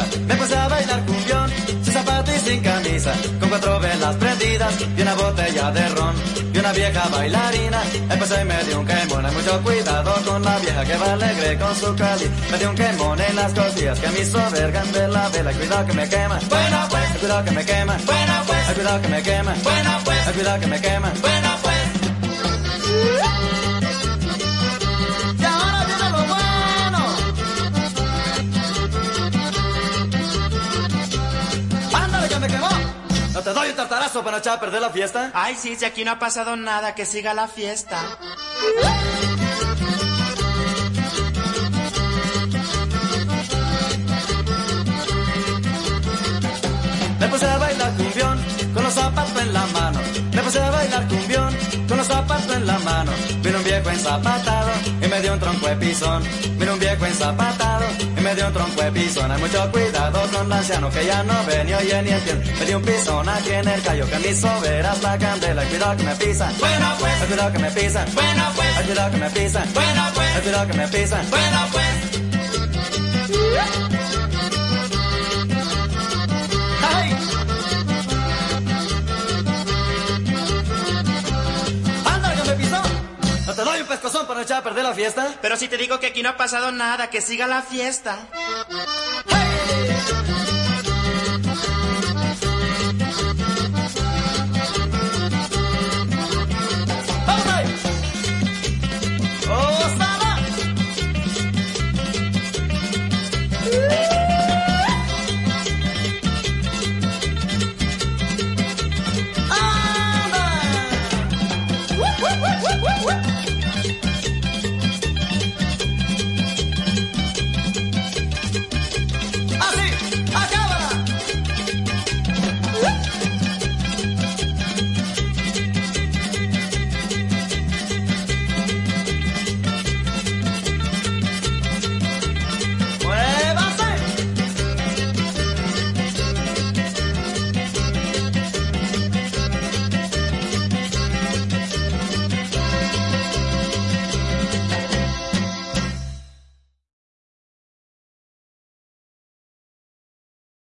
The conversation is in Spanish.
amiga. Me puse a bailar cumbión, sin zapatos y sin camisa, con 4 velas prendidas y una botella de ron. Y una vieja bailarina, empecé y me dio un quemón. Hay mucho cuidado con la vieja que va alegre con su cali. Me dio un quemón en las costillas que me hizo vergan de la vela. Cuidado que me quema, Bueno pues, cuidado que me quema, bueno pues, cuidado que me quema, bueno pues, cuidado que me quema. bueno pues. Y ahora viene lo bueno. Ándale que me quemó. ¿No te doy un tartarazo para echar a perder la fiesta? Ay, sí, si aquí no ha pasado nada, que siga la fiesta. Me puse a bailar cumbión con los zapatos en la mano. Me puse a bailar cumbión con los zapatos en la mano. Vino un viejo enzapatado y me dio un tronco de pisón. Vino un viejo enzapatado y me dio un tronco de pisón. Hay mucho cuidado con el anciano que ya no ve ni oye ni entiende. Me dio un pisón aquí en el callo que me hizo ver hasta candela. Cuidado que me pisan, Bueno pues, cuidado que me pisan, bueno pues, cuidado que me pisan, bueno pues, cuidado que me pisan. bueno pues. ¡Ay! ¡Ándale que me pisó! ¿No te doy un pescozón para echar a perder la fiesta? Pero si te digo que aquí no ha pasado nada, que siga la fiesta. ¡Hey!